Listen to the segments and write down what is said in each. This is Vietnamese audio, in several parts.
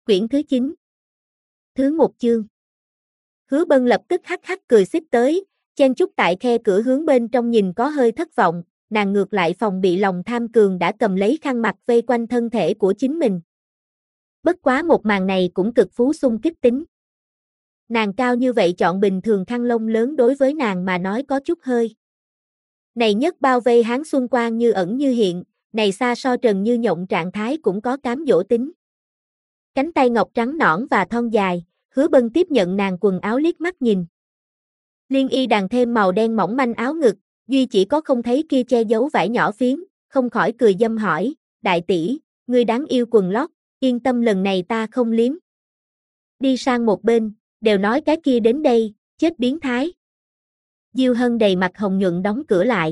Quyển thứ 9. Thứ 1 chương. Hứa Bân lập tức hắc hắc cười xích tới, chen chúc tại khe cửa hướng bên trong nhìn có hơi thất vọng, nàng ngược lại phòng bị lòng tham cường đã cầm lấy khăn mặt vây quanh thân thể của chính mình. Bất quá một màn này cũng cực phú xung kích tính. Nàng cao như vậy chọn bình thường khăn lông lớn đối với nàng mà nói có chút hơi. Này nhất bao vây hán xuân quang như ẩn như hiện, này xa so trần như nhộng trạng thái cũng có cám dỗ tính. Cánh tay ngọc trắng nõn và thon dài, Hứa Bân tiếp nhận nàng quần áo liếc mắt nhìn. Liên y đàn thêm màu đen mỏng manh áo ngực, duy chỉ có không thấy kia che giấu vải nhỏ phiến, không khỏi cười dâm hỏi, đại tỷ, ngươi đáng yêu quần lót, yên tâm lần này ta không liếm. Đi sang một bên, đều nói cái kia đến đây, chết biến thái. Diêu Hân đầy mặt hồng nhuận đóng cửa lại.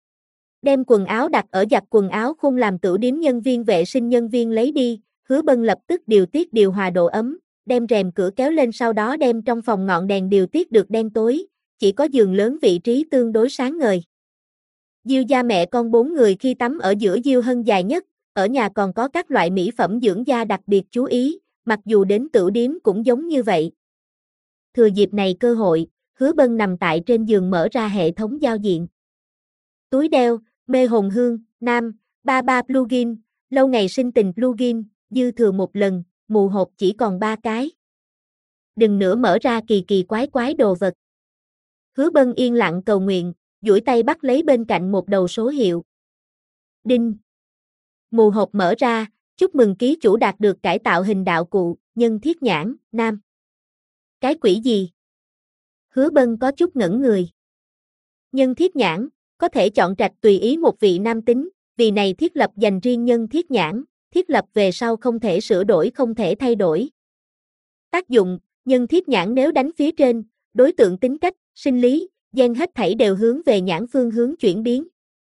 Đem quần áo đặt ở giặt quần áo khung làm tửu điếm nhân viên vệ sinh nhân viên lấy đi, Hứa Bân lập tức điều tiết điều hòa độ ấm, đem rèm cửa kéo lên sau đó đem trong phòng ngọn đèn điều tiết được đen tối, chỉ có giường lớn vị trí tương đối sáng ngời. Diêu gia mẹ con 4 người khi tắm ở giữa Diêu Hân dài nhất, ở nhà còn có các loại mỹ phẩm dưỡng da đặc biệt chú ý, mặc dù đến tửu điếm cũng giống như vậy. Thừa dịp này cơ hội, Hứa Bân nằm tại trên giường mở ra hệ thống giao diện. Túi đeo, mê hồn hương, nam, 33 plugin, lâu ngày sinh tình plugin, dư thừa một lần, mù hộp chỉ còn 3 cái. Đừng nữa mở ra kỳ kỳ quái quái đồ vật. Hứa Bân yên lặng cầu nguyện, duỗi tay bắt lấy bên cạnh một đầu số hiệu. Đinh. Mù hộp mở ra, chúc mừng ký chủ đạt được cải tạo hình đạo cụ, nhân thiết nhãn, nam. Cái quỷ gì? Hứa Bân có chút ngẩn người. Nhân thiết nhãn, có thể chọn trạch tùy ý một vị nam tính, vì này thiết lập dành riêng nhân thiết nhãn, thiết lập về sau không thể sửa đổi không thể thay đổi. Tác dụng, nhân thiết nhãn nếu đánh phía trên, đối tượng tính cách, sinh lý, gen hết thảy đều hướng về nhãn phương hướng chuyển biến.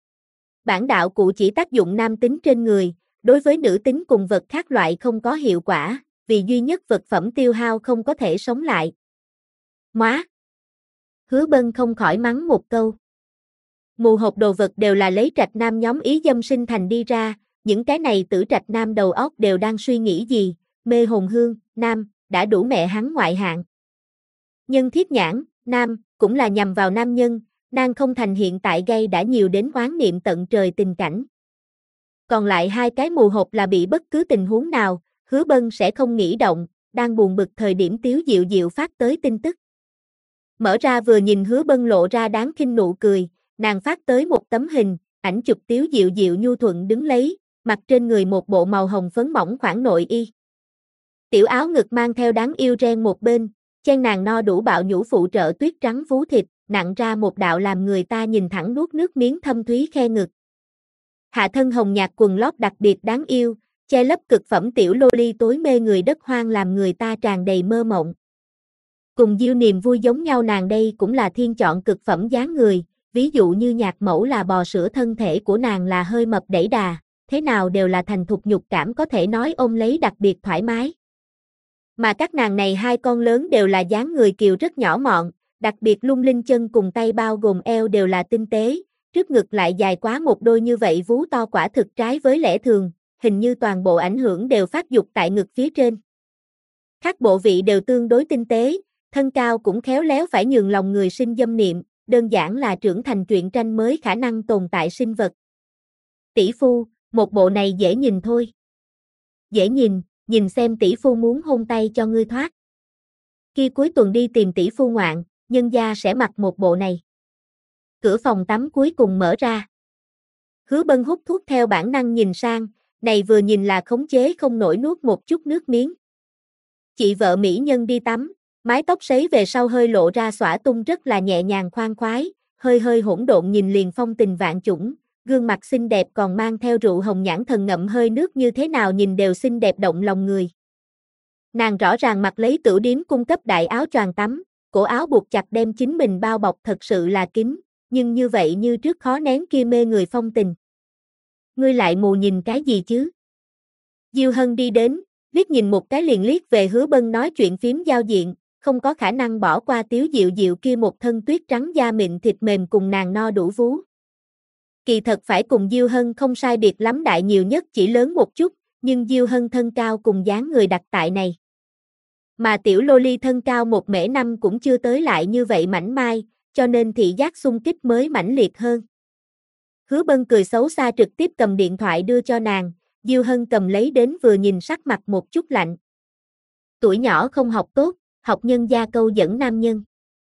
Bản đạo cụ chỉ tác dụng nam tính trên người, đối với nữ tính cùng vật khác loại không có hiệu quả, vì duy nhất vật phẩm tiêu hao không có thể sống lại. Móa! Hứa Bân không khỏi mắng một câu. Mù hộp đồ vật đều là lấy trạch nam nhóm ý dâm sinh thành đi ra, những cái này tử trạch nam đầu óc đều đang suy nghĩ gì, mê hồn hương, nam, đã đủ mẹ hắn ngoại hạng. Nhân thiết nhãn, nam, cũng là nhằm vào nam nhân, nàng không thành hiện tại gây đã nhiều đến oán niệm tận trời tình cảnh. Còn lại 2 cái mù hộp là bị bất cứ tình huống nào, Hứa Bân sẽ không nghĩ động, đang buồn bực thời điểm Tiếu Diệu Diệu phát tới tin tức. Mở ra vừa nhìn Hứa Bân lộ ra đáng khinh nụ cười, nàng phát tới một tấm hình, ảnh chụp Tiếu Diệu Diệu nhu thuận đứng lấy, mặc trên người một bộ màu hồng phấn mỏng khoảng nội y. Tiểu áo ngực mang theo đáng yêu ren một bên, chen nàng no đủ bạo nhũ phụ trợ tuyết trắng vú thịt, nặng ra một đạo làm người ta nhìn thẳng nuốt nước miếng thâm thúy khe ngực. Hạ thân hồng nhạt quần lót đặc biệt đáng yêu, che lấp cực phẩm tiểu loli tối mê người đất hoang làm người ta tràn đầy mơ mộng. Cùng Diêu niềm vui giống nhau nàng đây cũng là thiên chọn cực phẩm dáng người, ví dụ như nhạc mẫu là bò sữa thân thể của nàng là hơi mập đẩy đà, thế nào đều là thành thục nhục cảm có thể nói ôm lấy đặc biệt thoải mái. Mà các nàng này 2 con lớn đều là dáng người kiều rất nhỏ mọn, đặc biệt lung linh chân cùng tay bao gồm eo đều là tinh tế, trước ngực lại dài quá một đôi như vậy vú to quả thực trái với lẽ thường, hình như toàn bộ ảnh hưởng đều phát dục tại ngực phía trên. Các bộ vị đều tương đối tinh tế, thân cao cũng khéo léo phải nhường lòng người sinh dâm niệm, đơn giản là trưởng thành truyện tranh mới khả năng tồn tại sinh vật. Tỷ phu, một bộ này dễ nhìn thôi. Dễ nhìn xem tỷ phu muốn hôn tay cho ngươi thoát. Kia cuối tuần đi tìm tỷ phu ngoạn, nhân gia sẽ mặc một bộ này. Cửa phòng tắm cuối cùng mở ra. Hứa Bân hút thuốc theo bản năng nhìn sang, này vừa nhìn là khống chế không nổi nuốt một chút nước miếng. Chị vợ mỹ nhân đi tắm, mái tóc sấy về sau hơi lộ ra xõa tung rất là nhẹ nhàng khoan khoái, hơi hỗn độn nhìn liền phong tình vạn chủng, gương mặt xinh đẹp còn mang theo rượu hồng nhãn thần ngậm hơi nước như thế nào nhìn đều xinh đẹp động lòng người. Nàng rõ ràng mặc lấy tửu điếm cung cấp đại áo choàng tắm, cổ áo buộc chặt đem chính mình bao bọc thật sự là kín, nhưng như vậy như trước khó nén kia mê người phong tình. Ngươi lại mù nhìn cái gì chứ? Diêu Hân đi đến, liếc nhìn một cái liền liếc về Hứa Bân nói chuyện phím giao diện, không có khả năng bỏ qua Tiếu Diệu Diệu kia một thân tuyết trắng da mịn thịt mềm cùng nàng no đủ vú. Kỳ thật phải cùng Diêu Hân không sai biệt lắm đại nhiều nhất chỉ lớn một chút, nhưng Diêu Hân thân cao cùng dáng người đặt tại này. Mà tiểu loli thân cao 1m5 cũng chưa tới lại như vậy mảnh mai, cho nên thị giác xung kích mới mãnh liệt hơn. Hứa Bân cười xấu xa trực tiếp cầm điện thoại đưa cho nàng, Diêu Hân cầm lấy đến vừa nhìn sắc mặt một chút lạnh. Tuổi nhỏ không học tốt, học nhân gia câu dẫn nam nhân.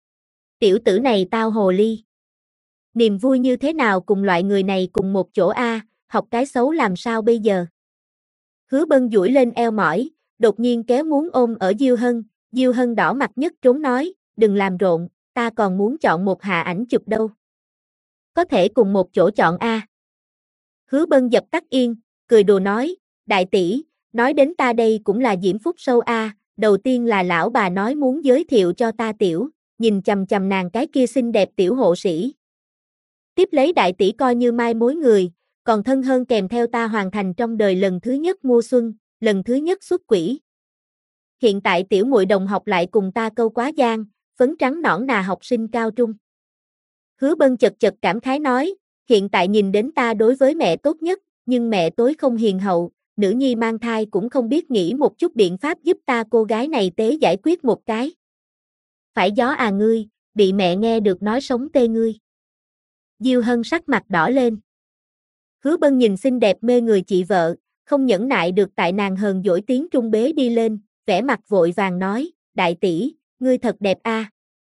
Tiểu tử này tao hồ ly. Niềm vui như thế nào cùng loại người này cùng một chỗ a, học cái xấu làm sao bây giờ? Hứa Bân duỗi lên eo mỏi, đột nhiên kéo muốn ôm ở Diêu Hân đỏ mặt nhất trốn nói, đừng làm rộn, ta còn muốn chọn một hạ ảnh chụp đâu. Có thể cùng một chỗ chọn a. Hứa Bân dập tắt yên, cười đùa nói, đại tỷ, nói đến ta đây cũng là diễm phúc sâu a, đầu tiên là lão bà nói muốn giới thiệu cho ta tiểu, nhìn chằm chằm nàng cái kia xinh đẹp tiểu hộ sĩ. Tiếp lấy đại tỷ coi như mai mối người, còn thân hơn kèm theo ta hoàn thành trong đời lần thứ nhất mua xuân, lần thứ nhất xuất quỹ. Hiện tại tiểu muội đồng học lại cùng ta câu quá giang, phấn trắng nõn nà học sinh cao trung. Hứa Bân chật chật cảm khái nói, hiện tại nhìn đến ta đối với mẹ tốt nhất, nhưng mẹ tối không hiền hậu, nữ nhi mang thai cũng không biết nghĩ một chút biện pháp giúp ta cô gái này tế giải quyết một cái. Phải gió à ngươi, bị mẹ nghe được nói sống tê ngươi. Diêu Hân sắc mặt đỏ lên. Hứa Bân nhìn xinh đẹp mê người chị vợ, không nhẫn nại được tại nàng hờn dỗi tiếng Trung bế đi lên, vẻ mặt vội vàng nói, đại tỷ, ngươi thật đẹp a.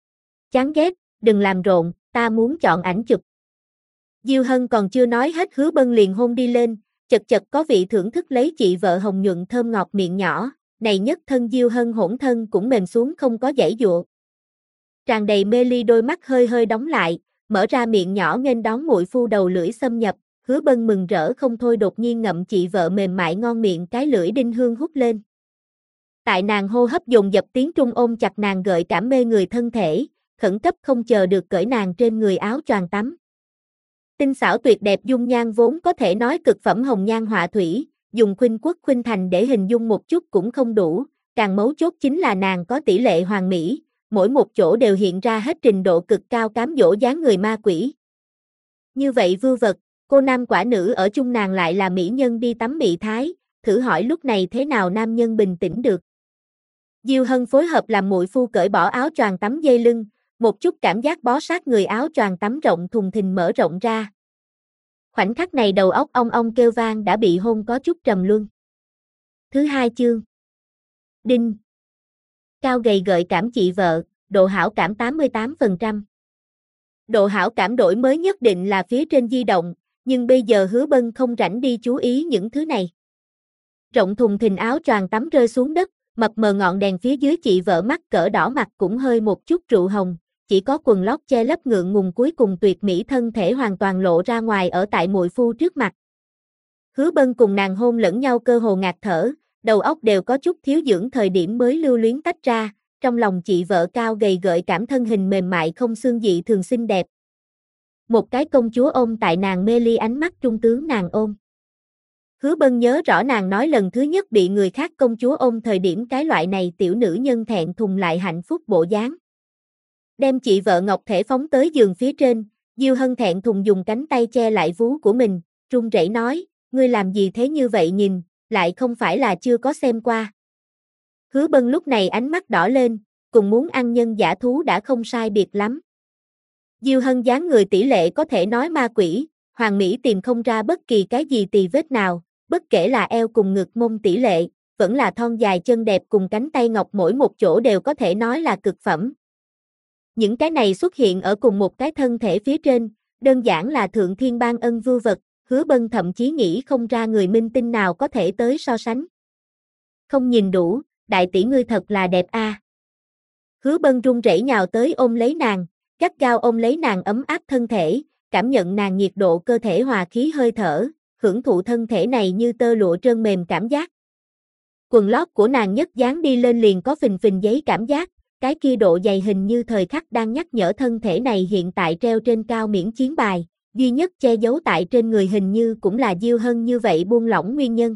Chán ghét, đừng làm rộn, ta muốn chọn ảnh chụp. Diêu Hân còn chưa nói hết Hứa Bân liền hôn đi lên, chật chật có vị thưởng thức lấy chị vợ hồng nhuận thơm ngọt miệng nhỏ, này nhất thân Diêu Hân hỗn thân cũng mềm xuống không có giãy giụa. Tràn đầy mê ly đôi mắt hơi hơi đóng lại, mở ra miệng nhỏ nghênh đón muội phu đầu lưỡi xâm nhập, Hứa Bân mừng rỡ không thôi đột nhiên ngậm chị vợ mềm mại ngon miệng cái lưỡi đinh hương hút lên. Tại nàng hô hấp dồn dập tiếng Trung ôm chặt nàng gợi cảm mê người thân thể, khẩn cấp không chờ được cởi nàng trên người áo choàng tắm. Tinh xảo tuyệt đẹp dung nhan vốn có thể nói cực phẩm hồng nhan họa thủy, dùng khuynh quốc khuynh thành để hình dung một chút cũng không đủ, càng mấu chốt chính là nàng có tỷ lệ hoàn mỹ, mỗi một chỗ đều hiện ra hết trình độ cực cao cám dỗ dáng người ma quỷ. Như vậy vưu vật, cô nam quả nữ ở chung nàng lại là mỹ nhân đi tắm mị thái, thử hỏi lúc này thế nào nam nhân bình tĩnh được. Diêu Hân phối hợp làm muội phu cởi bỏ áo choàng tắm dây lưng, một chút cảm giác bó sát người áo choàng tắm rộng thùng thình mở rộng ra. Khoảnh khắc này đầu óc ong ong kêu vang đã bị hôn có chút trầm luân. Thứ 2 chương. Đinh. Cao gầy gợi cảm chị vợ, độ hảo cảm 88%. Độ hảo cảm đổi mới nhất định là phía trên di động, nhưng bây giờ Hứa Bân không rảnh đi chú ý những thứ này. Rộng thùng thình áo choàng tắm rơi xuống đất, mập mờ ngọn đèn phía dưới chị vợ mắt cỡ đỏ mặt cũng hơi một chút rượu hồng, chỉ có quần lót che lấp ngượng ngùng cuối cùng tuyệt mỹ thân thể hoàn toàn lộ ra ngoài ở tại muội phu trước mặt. Hứa Bân cùng nàng hôn lẫn nhau cơ hồ ngạt thở, đầu óc đều có chút thiếu dưỡng thời điểm mới lưu luyến tách ra, trong lòng chị vợ cao gầy gợi cảm thân hình mềm mại không xương dị thường xinh đẹp. Một cái công chúa ôm tại nàng mê ly ánh mắt trung tướng nàng ôm. Hứa Bân nhớ rõ nàng nói lần thứ nhất bị người khác công chúa ôm thời điểm cái loại này tiểu nữ nhân thẹn thùng lại hạnh phúc bộ dáng. Đem chị vợ ngọc thể phóng tới giường phía trên, Diêu Hân thẹn thùng dùng cánh tay che lại vú của mình, run rẩy nói, ngươi làm gì thế như vậy nhìn, lại không phải là chưa có xem qua. Hứa Bân lúc này ánh mắt đỏ lên, cùng muốn ăn nhân giả thú đã không sai biệt lắm. Diêu Hân dáng người tỷ lệ có thể nói ma quỷ, hoàn mỹ tìm không ra bất kỳ cái gì tì vết nào, bất kể là eo cùng ngực mông tỷ lệ, vẫn là thon dài chân đẹp cùng cánh tay ngọc mỗi một chỗ đều có thể nói là cực phẩm. Những cái này xuất hiện ở cùng một cái thân thể phía trên, đơn giản là thượng thiên ban ân vưu vật, Hứa Bân thậm chí nghĩ không ra người minh tinh nào có thể tới so sánh. Không nhìn đủ, đại tỷ ngươi thật là đẹp a. Hứa Bân run rẩy nhào tới ôm lấy nàng, gắt gao ôm lấy nàng ấm áp thân thể, cảm nhận nàng nhiệt độ cơ thể hòa khí hơi thở, hưởng thụ thân thể này như tơ lụa trơn mềm cảm giác. Quần lót của nàng nhất dán đi lên liền có phình phình giấy cảm giác, cái kia độ dày hình như thời khắc đang nhắc nhở thân thể này hiện tại treo trên cao miễn chiến bài, duy nhất che giấu tại trên người hình như cũng là Diêu Hân như vậy buông lỏng nguyên nhân.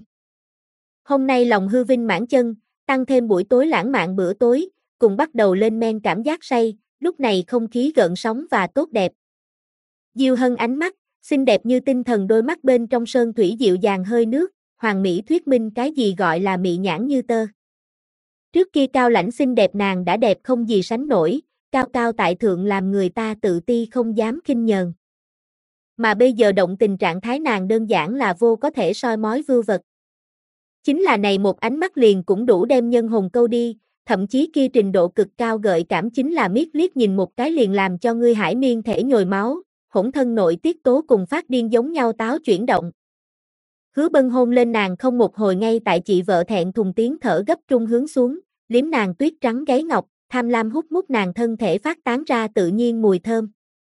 Hôm nay lòng hư vinh mãn chân, tăng thêm buổi tối lãng mạn bữa tối, cùng bắt đầu lên men cảm giác say, lúc này không khí gợn sóng và tốt đẹp. Diêu Hân ánh mắt, xinh đẹp như tinh thần đôi mắt bên trong sơn thủy dịu dàng hơi nước, hoàn mỹ thuyết minh cái gì gọi là mị nhãn như tơ. Trước kia cao lãnh xinh đẹp nàng đã đẹp không gì sánh nổi, cao cao tại thượng làm người ta tự ti không dám khinh nhờn. Mà bây giờ động tình trạng thái nàng đơn giản là vô có thể soi mói vưu vật. Chính là này một ánh mắt liền cũng đủ đem nhân hồn câu đi, thậm chí kia trình độ cực cao gợi cảm chính là liếc nhìn một cái liền làm cho ngươi hải miên thể nhồi máu, hỗn thân nội tiết tố cùng phát điên giống nhau táo chuyển động. Hứa Bân hôn lên nàng không một hồi ngay tại chị vợ thẹn thùng tiếng thở gấp trung hướng xuống, liếm nàng tuyết trắng gáy ngọc, tham lam hút mút nàng thân thể phát tán ra tự nhiên mùi thơm.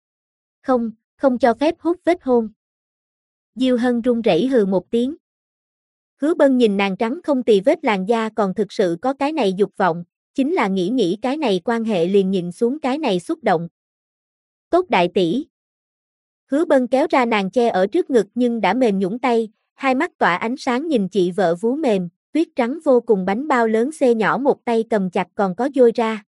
Không cho phép hút vết hôn. Diêu Hân run rẩy hừ một tiếng. Hứa Bân nhìn nàng trắng không tì vết làn da còn thực sự có cái này dục vọng, chính là nghĩ cái này quan hệ liền nhìn xuống cái này xúc động. Tốt đại tỷ. Hứa Bân kéo ra nàng che ở trước ngực nhưng đã mềm nhũn tay, hai mắt tỏa ánh sáng nhìn chị vợ vú mềm, tuyết trắng vô cùng bánh bao lớn xê nhỏ một tay cầm chặt còn có dôi ra.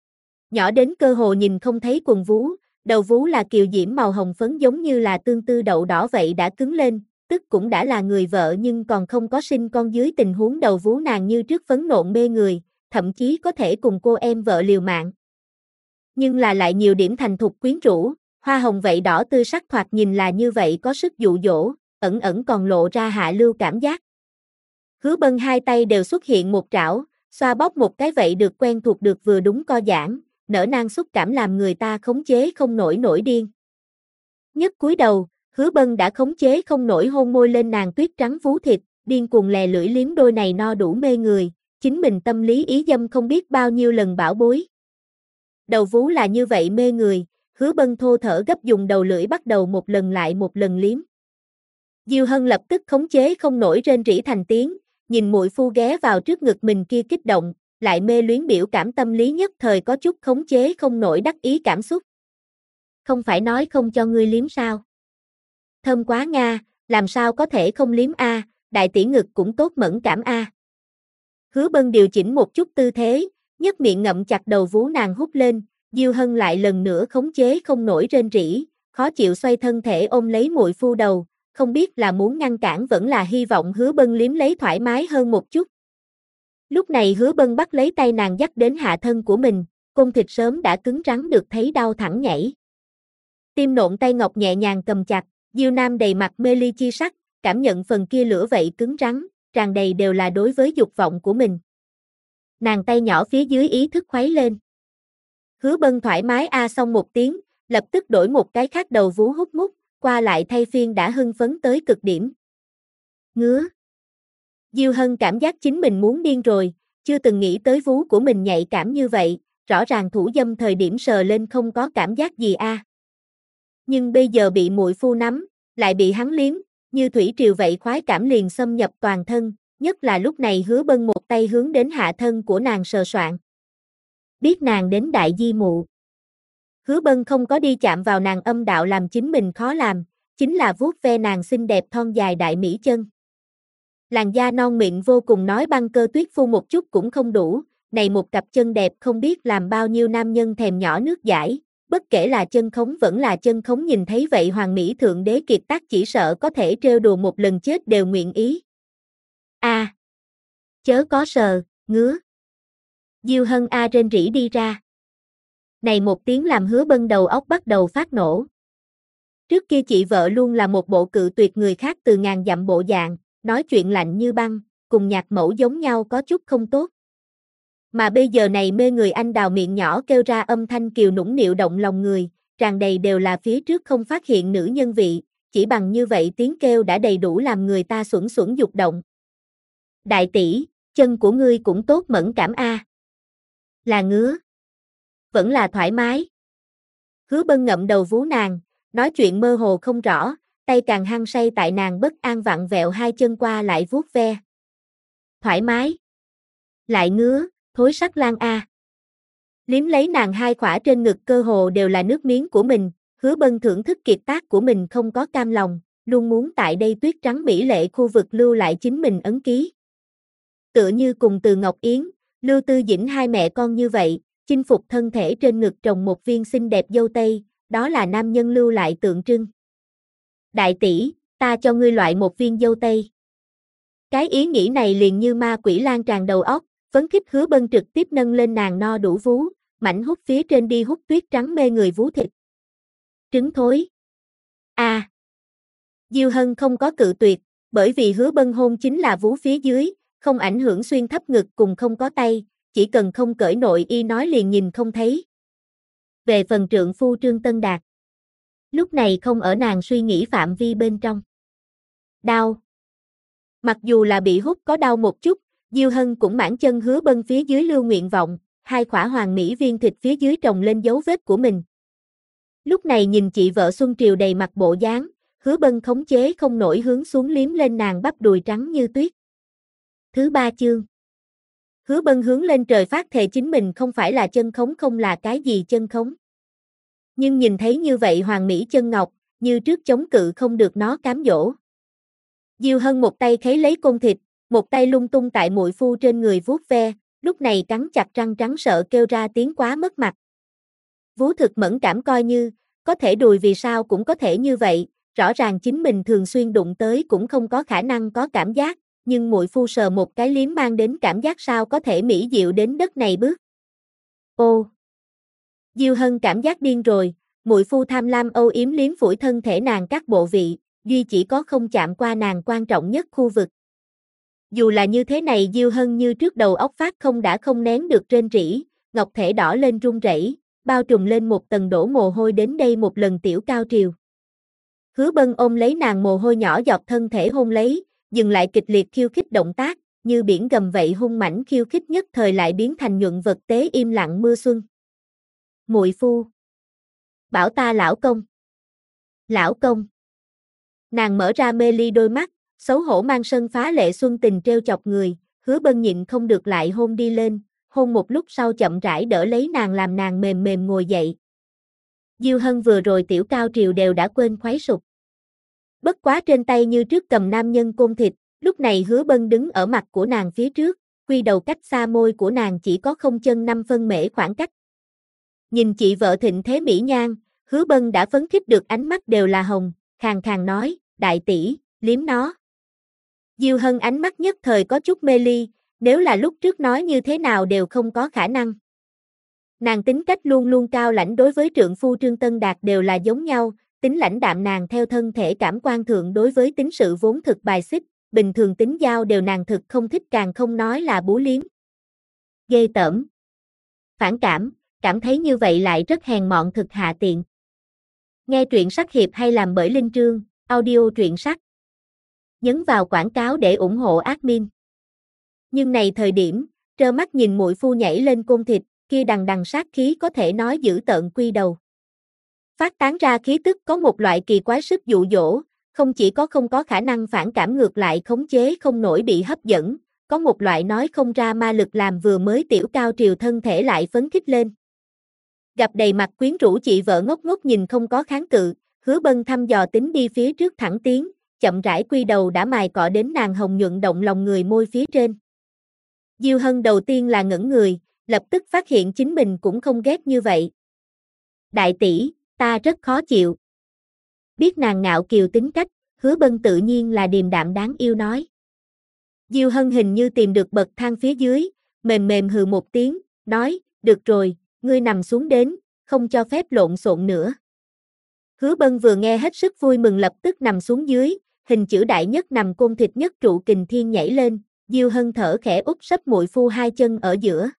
Nhỏ đến cơ hồ nhìn không thấy quần vú, đầu vú là kiều diễm màu hồng phấn giống như là tương tư đậu đỏ vậy đã cứng lên, tức cũng đã là người vợ nhưng còn không có sinh con dưới tình huống đầu vú nàng như trước phấn nộn mê người, thậm chí có thể cùng cô em vợ liều mạng. Nhưng là lại nhiều điểm thành thục quyến rũ, hoa hồng vậy đỏ tươi sắc thoạt nhìn là như vậy có sức dụ dỗ, ẩn còn lộ ra hạ lưu cảm giác. Hứa Bân hai tay đều xuất hiện một trảo, xoa bóp một cái vậy được quen thuộc được vừa đúng co giãn, nở nang xúc cảm làm người ta khống chế không nổi điên. Nhất cúi đầu, Hứa Bân đã khống chế không nổi hôn môi lên nàng tuyết trắng vú thịt, điên cuồng lè lưỡi liếm đôi này no đủ mê người, chính mình tâm lý ý dâm không biết bao nhiêu lần bảo bối. Đầu vú là như vậy mê người, Hứa Bân thô thở gấp dùng đầu lưỡi bắt đầu một lần lại một lần liếm. Diêu Hân lập tức khống chế không nổi rên rỉ thành tiếng, nhìn muội phu ghé vào trước ngực mình kia kích động, lại mê luyến biểu cảm tâm lý nhất thời có chút khống chế không nổi đắc ý cảm xúc. Không phải nói không cho ngươi liếm sao? Thơm quá nga, làm sao có thể không liếm a, đại tỷ ngực cũng tốt mẫn cảm a. Hứa Bân điều chỉnh một chút tư thế, nhấc miệng ngậm chặt đầu vú nàng hút lên, Diêu Hân lại lần nữa khống chế không nổi rên rỉ, khó chịu xoay thân thể ôm lấy muội phu đầu, không biết là muốn ngăn cản vẫn là hy vọng Hứa Bân liếm lấy thoải mái hơn một chút. Lúc này Hứa Bân bắt lấy tay nàng dắt đến hạ thân của mình, côn thịt sớm đã cứng rắn được thấy đau thẳng nhảy. Tim nộn tay ngọc nhẹ nhàng cầm chặt, Diêu Nam đầy mặt mê ly chi sắc, cảm nhận phần kia lửa vậy cứng rắn, tràn đầy đều là đối với dục vọng của mình. Nàng tay nhỏ phía dưới ý thức khuấy lên. Hứa Bân thoải mái xong một tiếng, lập tức đổi một cái khác đầu vú hút mút, qua lại thay phiên đã hưng phấn tới cực điểm. Ngứa. Diêu Hân cảm giác chính mình muốn điên rồi, chưa từng nghĩ tới vú của mình nhạy cảm như vậy, rõ ràng thủ dâm thời điểm sờ lên không có cảm giác gì a. Nhưng bây giờ bị muội phu nắm, lại bị hắn liếm, như thủy triều vậy khoái cảm liền xâm nhập toàn thân, nhất là lúc này Hứa Bân một tay hướng đến hạ thân của nàng sờ soạn. Biết nàng đến đại di mụ. Hứa Bân không có đi chạm vào nàng âm đạo làm chính mình khó làm, chính là vuốt ve nàng xinh đẹp thon dài đại mỹ chân. Làn da non mịn vô cùng nói băng cơ tuyết phu một chút cũng không đủ, này một cặp chân đẹp không biết làm bao nhiêu nam nhân thèm nhỏ nước dãi, bất kể là chân khống vẫn là chân khống nhìn thấy vậy hoàng mỹ thượng đế kiệt tác chỉ sợ có thể trêu đùa một lần chết đều nguyện ý. Chớ có sờ, ngứa. Diêu Hân rên rỉ đi ra. Này một tiếng làm Hứa Bân đầu óc bắt đầu phát nổ. Trước kia chị vợ luôn là một bộ cự tuyệt người khác từ ngàn dặm bộ dạng, nói chuyện lạnh như băng, cùng nhạc mẫu giống nhau có chút không tốt. Mà bây giờ này mê người anh đào miệng nhỏ kêu ra âm thanh kiều nũng nịu động lòng người, tràn đầy đều là phía trước không phát hiện nữ nhân vị, chỉ bằng như vậy tiếng kêu đã đầy đủ làm người ta xuẩn dục động. Đại tỷ, chân của ngươi cũng tốt mẫn cảm a. Là ngứa. Vẫn là thoải mái. Hứa Bân ngậm đầu vú nàng, nói chuyện mơ hồ không rõ, tay càng hăng say tại nàng bất an vặn vẹo hai chân qua lại vuốt ve. Thoải mái. Lại ngứa, thối sắc lan a. Liếm lấy nàng hai khỏa trên ngực cơ hồ đều là nước miếng của mình, Hứa Bân thưởng thức kiệt tác của mình không có cam lòng, luôn muốn tại đây tuyết trắng mỹ lệ khu vực lưu lại chính mình ấn ký. Tựa như cùng Từ Ngọc Yến, Lưu Tư Dĩnh hai mẹ con như vậy, chinh phục thân thể trên ngực trồng một viên xinh đẹp dâu tây, đó là nam nhân lưu lại tượng trưng. Đại tỷ, ta cho ngươi loại một viên dâu tây. Cái ý nghĩ này liền như ma quỷ lan tràn đầu óc, phấn khích Hứa Bân trực tiếp nâng lên nàng no đủ vú, mảnh hút phía trên đi hút tuyết trắng mê người vú thịt. Trứng thối. Diêu Hân không có cự tuyệt, bởi vì Hứa Bân hôn chính là vú phía dưới, không ảnh hưởng xuyên thấp ngực cùng không có tay, chỉ cần không cởi nội y nói liền nhìn không thấy. Về phần trượng phu Trương Tân Đạt, lúc này không ở nàng suy nghĩ phạm vi bên trong. Đau. Mặc dù là bị hút có đau một chút, Diêu Hân cũng mãn chân Hứa Bân phía dưới lưu nguyện vọng, hai khỏa hoàng mỹ viên thịt phía dưới trồng lên dấu vết của mình. Lúc này nhìn chị vợ Xuân Triều đầy mặt bộ dáng, Hứa Bân khống chế không nổi hướng xuống liếm lên nàng bắp đùi trắng như tuyết. Thứ 3 chương. Hứa Bân hướng lên trời phát thề chính mình không phải là chân khống, không là cái gì chân khống. Nhưng nhìn thấy như vậy hoàng mỹ chân ngọc, như trước chống cự không được nó cám dỗ. Diêu Hân một tay khấy lấy côn thịt, một tay lung tung tại muội phu trên người vuốt ve, lúc này cắn chặt răng trắng sợ kêu ra tiếng quá mất mặt. Vú thực mẫn cảm coi như, có thể đùi vì sao cũng có thể như vậy, rõ ràng chính mình thường xuyên đụng tới cũng không có khả năng có cảm giác, nhưng muội phu sờ một cái liếm mang đến cảm giác sao có thể mỹ diệu đến đất này bước. Ô! Diêu Hân cảm giác điên rồi, muội phu tham lam âu yếm liếm phủi thân thể nàng các bộ vị, duy chỉ có không chạm qua nàng quan trọng nhất khu vực. Dù là như thế này Diêu Hân như trước đầu óc phát không đã không nén được rên rỉ, ngọc thể đỏ lên run rẩy, bao trùm lên một tầng đổ mồ hôi đến đây một lần tiểu cao triều. Hứa Bân ôm lấy nàng mồ hôi nhỏ giọt thân thể hôn lấy, dừng lại kịch liệt khiêu khích động tác, như biển gầm vậy hung mãnh khiêu khích nhất thời lại biến thành nhuận vật tế im lặng mưa xuân. Muội phu. Bảo ta lão công. Lão công. Nàng mở ra mê ly đôi mắt, xấu hổ mang sân phá lệ xuân tình treo chọc người, Hứa Bân nhịn không được lại hôn đi lên, hôn một lúc sau chậm rãi đỡ lấy nàng làm nàng mềm mềm ngồi dậy. Diêu Hân vừa rồi tiểu cao triều đều đã quên khuấy sụp. Bất quá trên tay như trước cầm nam nhân côn thịt, lúc này Hứa Bân đứng ở mặt của nàng phía trước, quy đầu cách xa môi của nàng chỉ có 0,5 phân mễ khoảng cách. Nhìn chị vợ thịnh thế mỹ nhan, Hứa Bân đã phấn khích được ánh mắt đều là hồng, khàn khàn nói, đại tỷ, liếm nó. Diêu Hân ánh mắt nhất thời có chút mê ly, nếu là lúc trước nói như thế nào đều không có khả năng. Nàng tính cách luôn luôn cao lãnh đối với trượng phu Trương Tân Đạt đều là giống nhau, tính lãnh đạm nàng theo thân thể cảm quan thượng đối với tính sự vốn thực bài xích, bình thường tính giao đều nàng thực không thích càng không nói là bú liếm. Ghê tởm. Phản cảm, cảm thấy như vậy lại rất hèn mọn thực hạ tiện. Nghe truyện sách hiệp hay làm bởi Linh Trương, audio truyện sách. Nhấn vào quảng cáo để ủng hộ admin. Nhưng này thời điểm, trơ mắt nhìn muội phu nhảy lên côn thịt, kia đằng đằng sát khí có thể nói dữ tợn quy đầu. Phát tán ra khí tức có một loại kỳ quái sức dụ dỗ, không chỉ có không có khả năng phản cảm ngược lại khống chế không nổi bị hấp dẫn, có một loại nói không ra ma lực làm vừa mới tiểu cao triều thân thể lại phấn khích lên. Gặp đầy mặt quyến rũ chị vợ ngốc ngốc nhìn không có kháng cự, Hứa Bân thăm dò tính đi phía trước thẳng tiến, chậm rãi quy đầu đã mài cọ đến nàng hồng nhuận động lòng người môi phía trên. Diêu Hân đầu tiên là ngẩn người, lập tức phát hiện chính mình cũng không ghét như vậy. Đại tỷ, ta rất khó chịu. Biết nàng ngạo kiều tính cách, Hứa Bân tự nhiên là điềm đạm đáng yêu nói. Diêu Hân hình như tìm được bậc thang phía dưới, mềm mềm hừ một tiếng, nói, được rồi, ngươi nằm xuống đến, không cho phép lộn xộn nữa. Hứa Bân vừa nghe hết sức vui mừng lập tức nằm xuống dưới, hình chữ đại nhất nằm côn thịt nhất trụ kình thiên nhảy lên, Diêu Hân thở khẽ úp sấp muội phu hai chân ở giữa.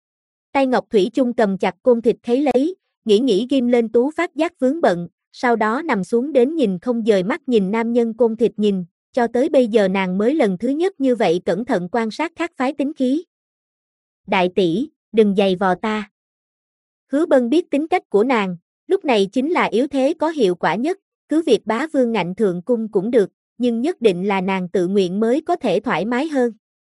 Tay ngọc thủy chung cầm chặt côn thịt thấy lấy, nghĩ ghim lên tú phát giác vướng bận, sau đó nằm xuống đến nhìn không dời mắt nhìn nam nhân côn thịt nhìn, cho tới bây giờ nàng mới lần thứ nhất như vậy cẩn thận quan sát khác phái tính khí. Đại tỷ, đừng giày vò ta. Hứa Bân biết tính cách của nàng, lúc này chính là yếu thế có hiệu quả nhất, cứ việc bá vương ngạnh thượng cung cũng được, nhưng nhất định là nàng tự nguyện mới có thể thoải mái hơn.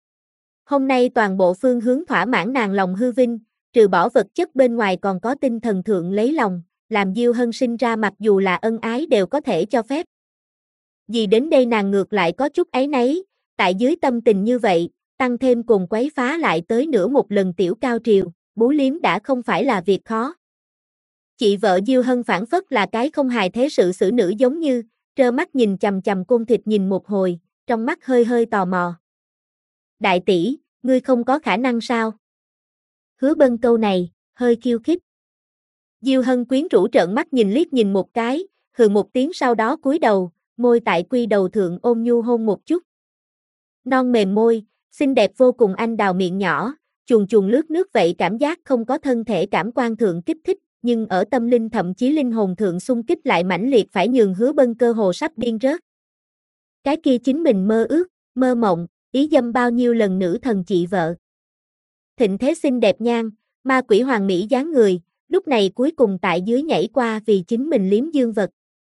Hôm nay toàn bộ phương hướng thỏa mãn nàng lòng hư vinh, trừ bỏ vật chất bên ngoài còn có tinh thần thượng lấy lòng, làm Diêu Hân sinh ra mặc dù là ân ái đều có thể cho phép. Vì đến đây nàng ngược lại có chút áy náy, tại dưới tâm tình như vậy, tăng thêm cùng quấy phá lại tới nữa một lần tiểu cao triều, bú liếm đã không phải là việc khó. Chị vợ Diêu Hân phản phất là cái không hài thế sự xử nữ giống như, trơ mắt nhìn chằm chằm côn thịt nhìn một hồi, trong mắt hơi hơi tò mò, Đại tỷ, ngươi không có khả năng sao? Hứa Bân câu này, hơi khiêu khích. Diêu Hân quyến rũ trợn mắt nhìn liếc nhìn một cái, hừ một tiếng sau đó cúi đầu, môi tại quy đầu thượng ôn nhu hôn một chút. Non mềm môi, xinh đẹp vô cùng anh đào miệng nhỏ, chuồn chuồn lướt nước vậy cảm giác không có thân thể cảm quan thượng kích thích, nhưng ở tâm linh thậm chí linh hồn thượng xung kích lại mãnh liệt phải nhường Hứa Bân cơ hồ sắp điên rớt. Cái kia chính mình mơ ước, mơ mộng, ý dâm bao nhiêu lần nữ thần chị vợ. Thịnh thế xinh đẹp nhan, ma quỷ hoàng mỹ dáng người, lúc này cuối cùng tại dưới nhảy qua vì chính mình liếm dương vật.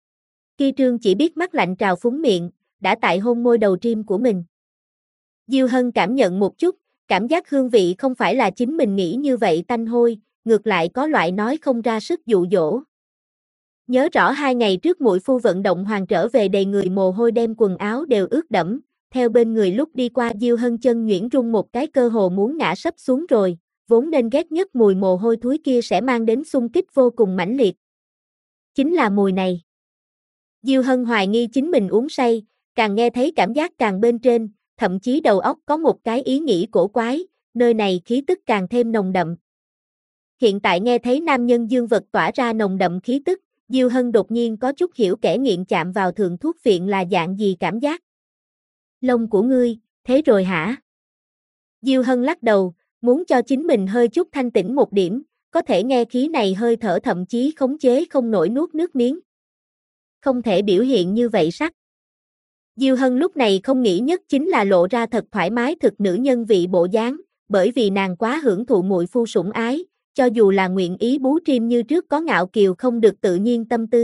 Kỳ Trương chỉ biết mắt lạnh trào phúng miệng, đã tại hôn môi đầu trim của mình. Diêu Hân cảm nhận một chút, cảm giác hương vị không phải là chính mình nghĩ như vậy tanh hôi, ngược lại có loại nói không ra sức dụ dỗ. Nhớ rõ 2 ngày trước muội phu vận động hoàn trở về đầy người mồ hôi đem quần áo đều ướt đẫm, theo bên người lúc đi qua Diêu Hân chân nhuyễn rung một cái cơ hồ muốn ngã sấp xuống rồi, vốn nên ghét nhất mùi mồ hôi thối kia sẽ mang đến xung kích vô cùng mãnh liệt. Chính là mùi này. Diêu Hân hoài nghi chính mình uống say, càng nghe thấy cảm giác càng bên trên, thậm chí đầu óc có một cái ý nghĩ cổ quái, nơi này khí tức càng thêm nồng đậm. Hiện tại nghe thấy nam nhân dương vật tỏa ra nồng đậm khí tức, Diêu Hân đột nhiên có chút hiểu kẻ nghiện chạm vào thượng thuốc viện là dạng gì cảm giác. Lông của ngươi, thế rồi hả? Diêu Hân lắc đầu, muốn cho chính mình hơi chút thanh tĩnh một điểm, có thể nghe khí này hơi thở thậm chí khống chế không nổi nuốt nước miếng. Không thể biểu hiện như vậy sắc. Diêu Hân lúc này không nghĩ nhất chính là lộ ra thật thoải mái thực nữ nhân vị bộ dáng, bởi vì nàng quá hưởng thụ muội phu sủng ái, cho dù là nguyện ý bú trim như trước có ngạo kiều không được tự nhiên tâm tư.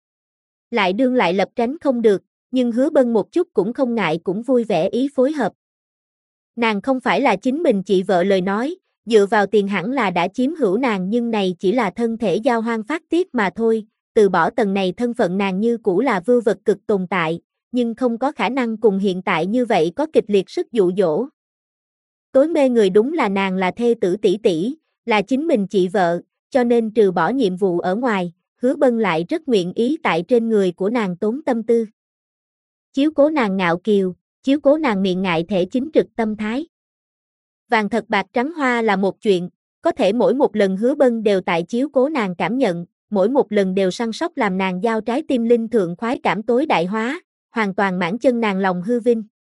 Lại đương lại lập tránh không được, nhưng Hứa Bân một chút cũng không ngại cũng vui vẻ ý phối hợp. Nàng không phải là chính mình chị vợ lời nói, dựa vào tiền hẳn là đã chiếm hữu nàng nhưng này chỉ là thân thể giao hoang phát tiết mà thôi, từ bỏ tầng này thân phận nàng như cũ là vưu vật cực tồn tại, nhưng không có khả năng cùng hiện tại như vậy có kịch liệt sức dụ dỗ. Tối mê người đúng là nàng là thê tử tỷ tỷ, là chính mình chị vợ, cho nên trừ bỏ nhiệm vụ ở ngoài, Hứa Bân lại rất nguyện ý tại trên người của nàng tốn tâm tư. Chiếu cố nàng ngạo kiều, chiếu cố nàng miệng ngại thể chính trực tâm thái. Vàng thật bạc trắng hoa là một chuyện, có thể mỗi một lần Hứa Bân đều tại chiếu cố nàng cảm nhận, mỗi một lần đều săn sóc làm nàng giao trái tim linh thượng khoái cảm tối đại hóa, hoàn toàn mãn chân nàng lòng hư vinh.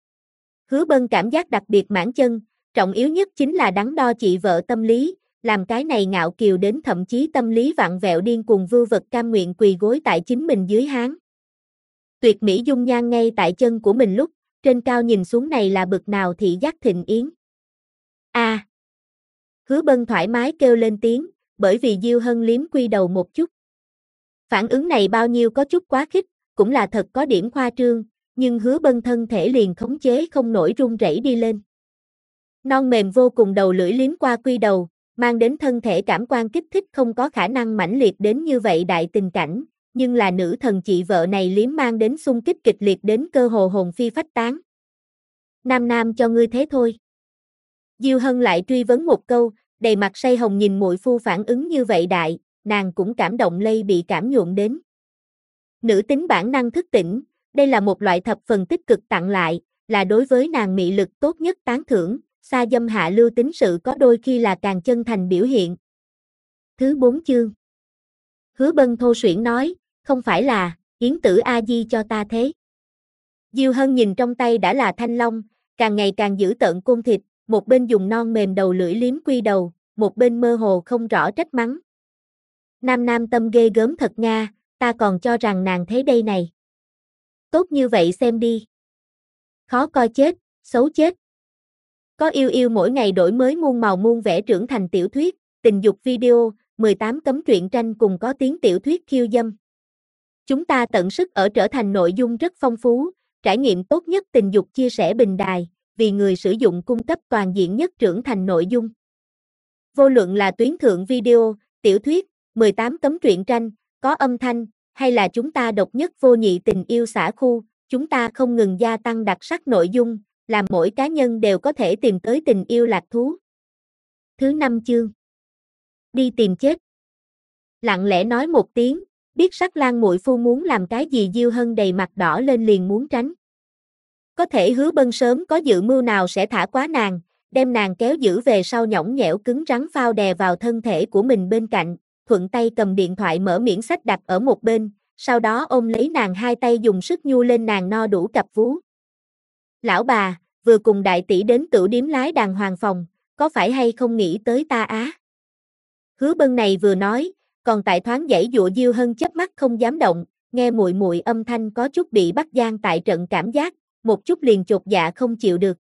Hứa Bân cảm giác đặc biệt mãn chân, trọng yếu nhất chính là đắn đo chị vợ tâm lý, làm cái này ngạo kiều đến thậm chí tâm lý vặn vẹo điên cuồng vưu vật cam nguyện quỳ gối tại chính mình dưới háng. Tuyệt mỹ dung nhan ngay tại chân của mình lúc, trên cao nhìn xuống này là bực nào thị giác thịnh yến. A. Hứa Bân thoải mái kêu lên tiếng, bởi vì Diêu Hân liếm quy đầu một chút. Phản ứng này bao nhiêu có chút quá khích, cũng là thật có điểm khoa trương, nhưng Hứa Bân thân thể liền khống chế không nổi run rẩy đi lên. Non mềm vô cùng đầu lưỡi liếm qua quy đầu, mang đến thân thể cảm quan kích thích không có khả năng mãnh liệt đến như vậy đại tình cảnh, nhưng là nữ thần chị vợ này liếm mang đến xung kích kịch liệt đến cơ hồ hồn phi phách tán. Nam nam cho ngươi thế thôi. Diêu Hân lại truy vấn một câu, đầy mặt say hồng nhìn muội phu phản ứng như vậy đại, nàng cũng cảm động lây bị cảm nhuộm đến. Nữ tính bản năng thức tỉnh, đây là một loại thập phần tích cực tặng lại, là đối với nàng mị lực tốt nhất tán thưởng, xa dâm hạ lưu tính sự có đôi khi là càng chân thành biểu hiện. Thứ 4 chương. Hứa Bân thô suyễn nói, không phải là, Yến tử A Di cho ta thế. Diêu Hân nhìn trong tay đã là thanh long, càng ngày càng giữ tợn côn thịt, một bên dùng non mềm đầu lưỡi liếm quy đầu, một bên mơ hồ không rõ trách mắng. Nam nam tâm ghê gớm thật Nga, ta còn cho rằng nàng thế đây này. Tốt như vậy xem đi. Khó coi chết, xấu chết. Có yêu yêu mỗi ngày đổi mới muôn màu muôn vẻ trưởng thành tiểu thuyết, tình dục video, 18 cấm truyện tranh cùng có tiếng tiểu thuyết khiêu dâm. Chúng ta tận sức ở trở thành nội dung rất phong phú, trải nghiệm tốt nhất tình dục chia sẻ bình đài, vì người sử dụng cung cấp toàn diện nhất trưởng thành nội dung. Vô luận là tuyến thượng video, tiểu thuyết, 18 cấm truyện tranh, có âm thanh, hay là chúng ta độc nhất vô nhị tình yêu xã khu, chúng ta không ngừng gia tăng đặc sắc nội dung, làm mỗi cá nhân đều có thể tìm tới tình yêu lạc thú. Thứ 5 chương. Đi tìm chết. Lặng lẽ nói một tiếng, biết sắc lang muội phu muốn làm cái gì Diêu Hân đầy mặt đỏ lên liền muốn tránh. Có thể Hứa Bân sớm có dự mưu nào sẽ thả quá nàng, đem nàng kéo giữ về sau nhõng nhẽo cứng rắn phao đè vào thân thể của mình bên cạnh, thuận tay cầm điện thoại mở miễn sách đặt ở một bên, sau đó ôm lấy nàng hai tay dùng sức nhu lên nàng no đủ cặp vú. Lão bà, vừa cùng đại tỷ đến tửu điếm lái đàng hoàng phòng, có phải hay không nghĩ tới ta á? Hứa Bân này vừa nói, còn tại thoáng giãy giụa Diêu Hân chớp mắt không dám động, nghe muội muội âm thanh có chút bị bắt gian tại trận cảm giác, một chút liền chột dạ không chịu được.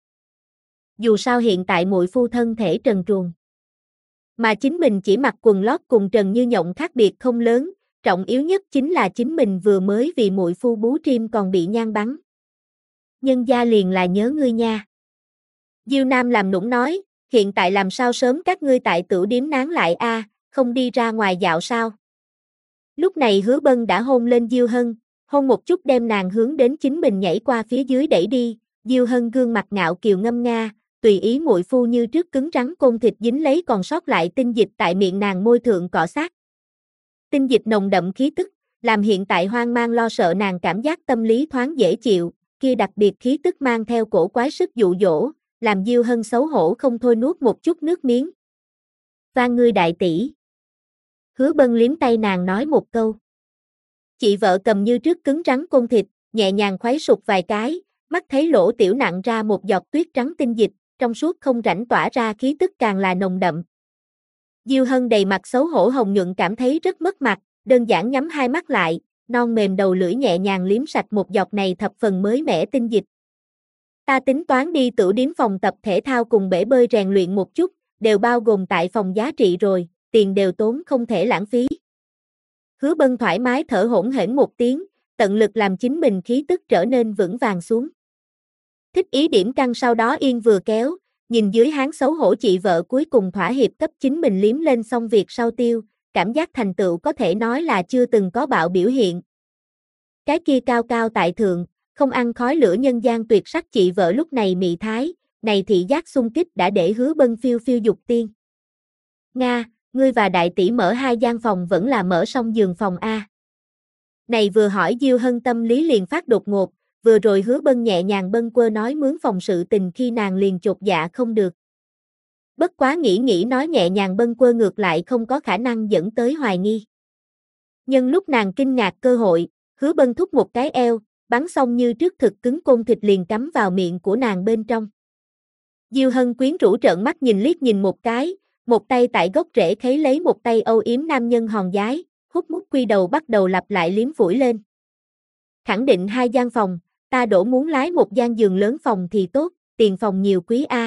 Dù sao hiện tại muội phu thân thể trần truồng, mà chính mình chỉ mặc quần lót cùng Trần Như Nhộng khác biệt không lớn, trọng yếu nhất chính là chính mình vừa mới vì muội phu bú trim còn bị nhang bắn. Nhân gia liền là nhớ ngươi nha. Diêu Nam làm nũng nói, hiện tại làm sao sớm các ngươi tại tửu điếm nán lại a, không đi ra ngoài dạo sao? Lúc này Hứa Bân đã hôn lên Diêu Hân, hôn một chút đem nàng hướng đến chính mình nhảy qua phía dưới đẩy đi, Diêu Hân gương mặt ngạo kiều ngâm nga, tùy ý muội phu như trước cứng rắn côn thịt dính lấy còn sót lại tinh dịch tại miệng nàng môi thượng cọ sát. Tinh dịch nồng đậm khí tức, làm hiện tại hoang mang lo sợ nàng cảm giác tâm lý thoáng dễ chịu, kia đặc biệt khí tức mang theo cổ quái sức dụ dỗ, làm Diêu Hân xấu hổ không thôi nuốt một chút nước miếng. Van ngươi đại tỷ. Hứa Bân liếm tay nàng nói một câu. Chị vợ cầm như trước cứng rắn côn thịt, nhẹ nhàng khuấy sụp vài cái, mắt thấy lỗ tiểu nặng ra một giọt tuyết trắng tinh dịch, trong suốt không rãnh tỏa ra khí tức càng là nồng đậm. Diêu Hân đầy mặt xấu hổ hồng nhuận cảm thấy rất mất mặt, đơn giản nhắm hai mắt lại, non mềm đầu lưỡi nhẹ nhàng liếm sạch một giọt này thập phần mới mẻ tinh dịch. Ta tính toán đi tửu điếm phòng tập thể thao cùng bể bơi rèn luyện một chút, đều bao gồm tại phòng giá trị rồi, tiền đều tốn không thể lãng phí. Hứa Bân thoải mái thở hổn hển một tiếng, tận lực làm chính mình khí tức trở nên vững vàng xuống. Thích ý điểm căng sau đó yên vừa kéo, nhìn dưới háng xấu hổ chị vợ cuối cùng thỏa hiệp cấp chính mình liếm lên xong việc sau tiêu, cảm giác thành tựu có thể nói là chưa từng có bạo biểu hiện. Cái kia cao cao tại thượng, không ăn khói lửa nhân gian tuyệt sắc chị vợ lúc này mị thái, này thị giác xung kích đã để Hứa Bân phiêu phiêu dục tiên. Nga, ngươi và đại tỷ mở hai gian phòng vẫn là mở xong giường phòng a. Này vừa hỏi Diêu Hân tâm lý liền phát đột ngột, vừa rồi Hứa Bân nhẹ nhàng bâng quơ nói mướn phòng sự tình khi nàng liền chột dạ không được. Bất quá nghĩ nói nhẹ nhàng bâng quơ ngược lại không có khả năng dẫn tới hoài nghi. Nhưng lúc nàng kinh ngạc cơ hội, Hứa Bân thúc một cái eo, bắn xong như trước thực cứng côn thịt liền cắm vào miệng của nàng bên trong. Diêu Hân quyến rũ trợn mắt nhìn liếc nhìn một cái, một tay tại gốc rễ khấy lấy một tay âu yếm nam nhân hòn giái, hút mút quy đầu bắt đầu lặp lại liếm phủi lên. Khẳng định hai gian phòng, ta đổ muốn lái một gian giường lớn phòng thì tốt, tiền phòng nhiều quý a.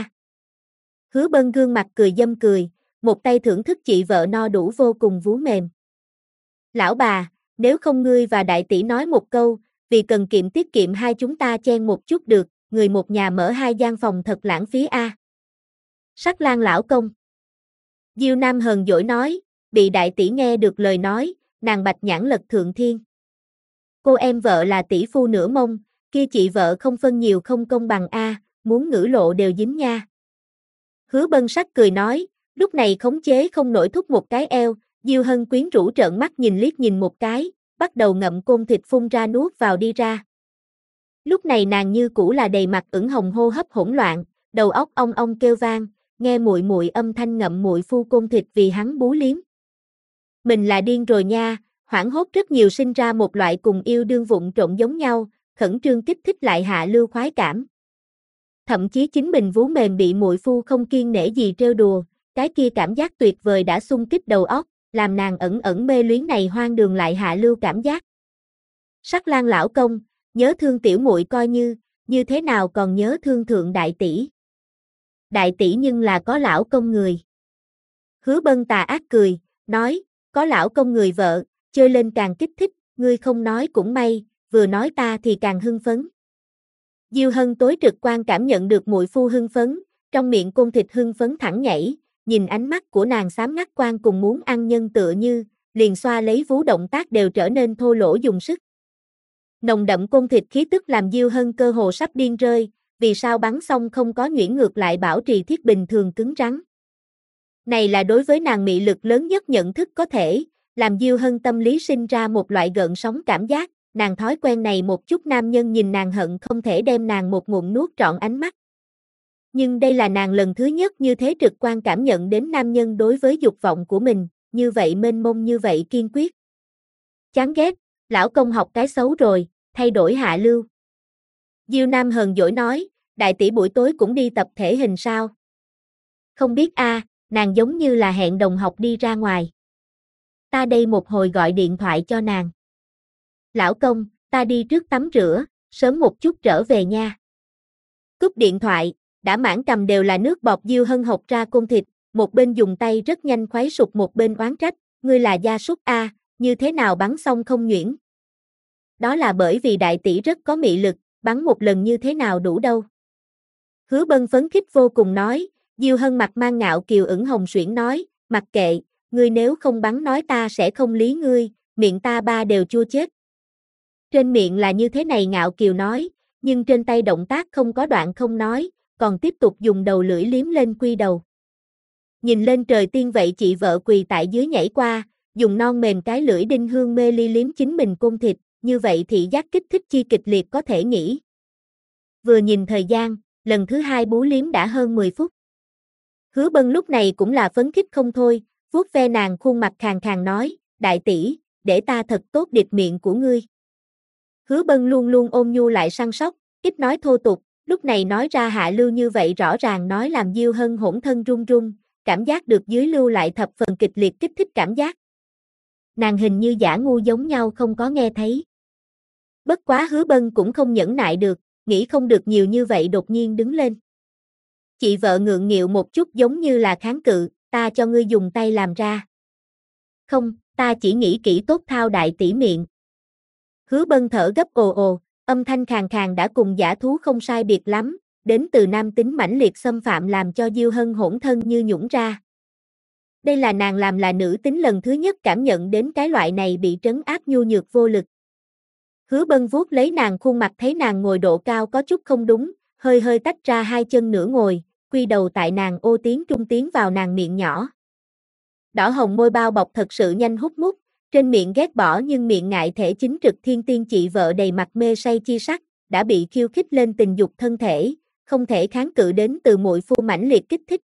Hứa Bân gương mặt cười dâm cười, một tay thưởng thức chị vợ no đủ vô cùng vú mềm. Lão bà, nếu không ngươi và đại tỷ nói một câu, vì cần kiệm tiết kiệm hai chúng ta chen một chút được, người một nhà mở hai gian phòng thật lãng phí a. Sắc lang lão công. Diêu Nam hờn dỗi nói, bị đại tỷ nghe được lời nói, nàng bạch nhãn lật thượng thiên. Cô em vợ là tỷ phu nửa mông, kia chị vợ không phân nhiều không công bằng a, muốn ngữ lộ đều dính nha. Hứa Bân sắc cười nói, lúc này khống chế không nổi thúc một cái eo, Diêu Hân quyến rũ trợn mắt nhìn liếc nhìn một cái, bắt đầu ngậm côn thịt phun ra nuốt vào đi ra. Lúc này nàng như cũ là đầy mặt ửng hồng hô hấp hỗn loạn, đầu óc ong ong kêu vang, nghe muội muội âm thanh ngậm muội phu côn thịt vì hắn bú liếm. Mình là điên rồi nha, hoảng hốt rất nhiều sinh ra một loại cùng yêu đương vụng trộn giống nhau, khẩn trương kích thích lại hạ lưu khoái cảm. Thậm chí chính mình vú mềm bị muội phu không kiêng nể gì trêu đùa, cái kia cảm giác tuyệt vời đã xung kích đầu óc, làm nàng ẩn ẩn mê luyến này hoang đường lại hạ lưu cảm giác. Sắc lang lão công, nhớ thương tiểu muội coi như thế nào còn nhớ thương thượng đại tỷ. Đại tỷ nhưng là có lão công người. Hứa Bân tà ác cười, nói, có lão công người vợ, chơi lên càng kích thích, ngươi không nói cũng may, vừa nói ta thì càng hưng phấn. Diêu Hân tối trực quan cảm nhận được muội phu hưng phấn, trong miệng côn thịt hưng phấn thẳng nhảy, nhìn ánh mắt của nàng xám ngắt quan cùng muốn ăn nhân tựa như, liền xoa lấy vú động tác đều trở nên thô lỗ dùng sức. Nồng đậm côn thịt khí tức làm Diêu Hân cơ hồ sắp điên rơi, vì sao bắn xong không có nhuyễn ngược lại bảo trì thiết bình thường cứng rắn. Này là đối với nàng mị lực lớn nhất nhận thức có thể, làm Diêu Hân tâm lý sinh ra một loại gợn sóng cảm giác, nàng thói quen này một chút nam nhân nhìn nàng hận không thể đem nàng một ngụm nuốt trọn ánh mắt. Nhưng đây là nàng lần thứ nhất như thế trực quan cảm nhận đến nam nhân đối với dục vọng của mình, như vậy mênh mông như vậy kiên quyết. Chán ghét, lão công học cái xấu rồi, thay đổi hạ lưu. Diêu Nam hờn dỗi nói, đại tỷ buổi tối cũng đi tập thể hình sao? Không biết a, nàng giống như là hẹn đồng học đi ra ngoài. Ta đây một hồi gọi điện thoại cho nàng. Lão công, ta đi trước tắm rửa, sớm một chút trở về nha. Cúp điện thoại, đã mãn cầm đều là nước bọt. Diêu Hân hộc ra côn thịt, một bên dùng tay rất nhanh khoái sụp một bên oán trách, ngươi là gia súc a, như thế nào bắn xong không nhuyễn? Đó là bởi vì đại tỷ rất có mị lực, bắn một lần như thế nào đủ đâu. Hứa Bân phấn khích vô cùng nói, Diêu Hân mặt mang ngạo kiều ửng hồng suyễn nói, mặc kệ, ngươi nếu không bắn nói ta sẽ không lý ngươi, miệng ta ba đều chua chết. Trên miệng là như thế này ngạo kiều nói, nhưng trên tay động tác không có đoạn không nói, còn tiếp tục dùng đầu lưỡi liếm lên quy đầu. Nhìn lên trời tiên vậy chị vợ quỳ tại dưới nhảy qua, dùng non mềm cái lưỡi đinh hương mê ly liếm chính mình côn thịt, như vậy thị giác kích thích chi kịch liệt có thể nghĩ. Vừa nhìn thời gian, lần thứ hai bú liếm đã hơn 10 phút. Hứa Bân lúc này cũng là phấn khích không thôi, vuốt ve nàng khuôn mặt khàn khàn nói, đại tỷ, để ta thật tốt điệp miệng của ngươi. Hứa Bân luôn luôn ôn nhu lại săn sóc, ít nói thô tục, lúc này nói ra hạ lưu như vậy rõ ràng nói làm Diêu Hân hỗn thân run run, cảm giác được dưới lưu lại thập phần kịch liệt kích thích cảm giác. Nàng hình như giả ngu giống nhau không có nghe thấy. Bất quá Hứa Bân cũng không nhẫn nại được, nghĩ không được nhiều như vậy đột nhiên đứng lên. Chị vợ ngượng nghịu một chút giống như là kháng cự, ta cho ngươi dùng tay làm ra. Không, ta chỉ nghĩ kỹ tốt thao đại tỷ miệng. Hứa Bân thở gấp ồ ồ, âm thanh khàn khàn đã cùng dã thú không sai biệt lắm, đến từ nam tính mãnh liệt xâm phạm làm cho Diêu Hân hỗn thân như nhũn ra. Đây là nàng làm là nữ tính lần thứ nhất cảm nhận đến cái loại này bị trấn áp nhu nhược vô lực. Hứa Bân vuốt lấy nàng khuôn mặt thấy nàng ngồi độ cao có chút không đúng, hơi hơi tách ra hai chân nửa ngồi, quy đầu tại nàng ô tiến trung tiến vào nàng miệng nhỏ. Đỏ hồng môi bao bọc thật sự nhanh hút mút, trên miệng ghét bỏ nhưng miệng ngại thể chính trực thiên tiên chị vợ đầy mặt mê say chi sắc, đã bị khiêu khích lên tình dục thân thể, không thể kháng cự đến từ muội phu mãnh liệt kích thích,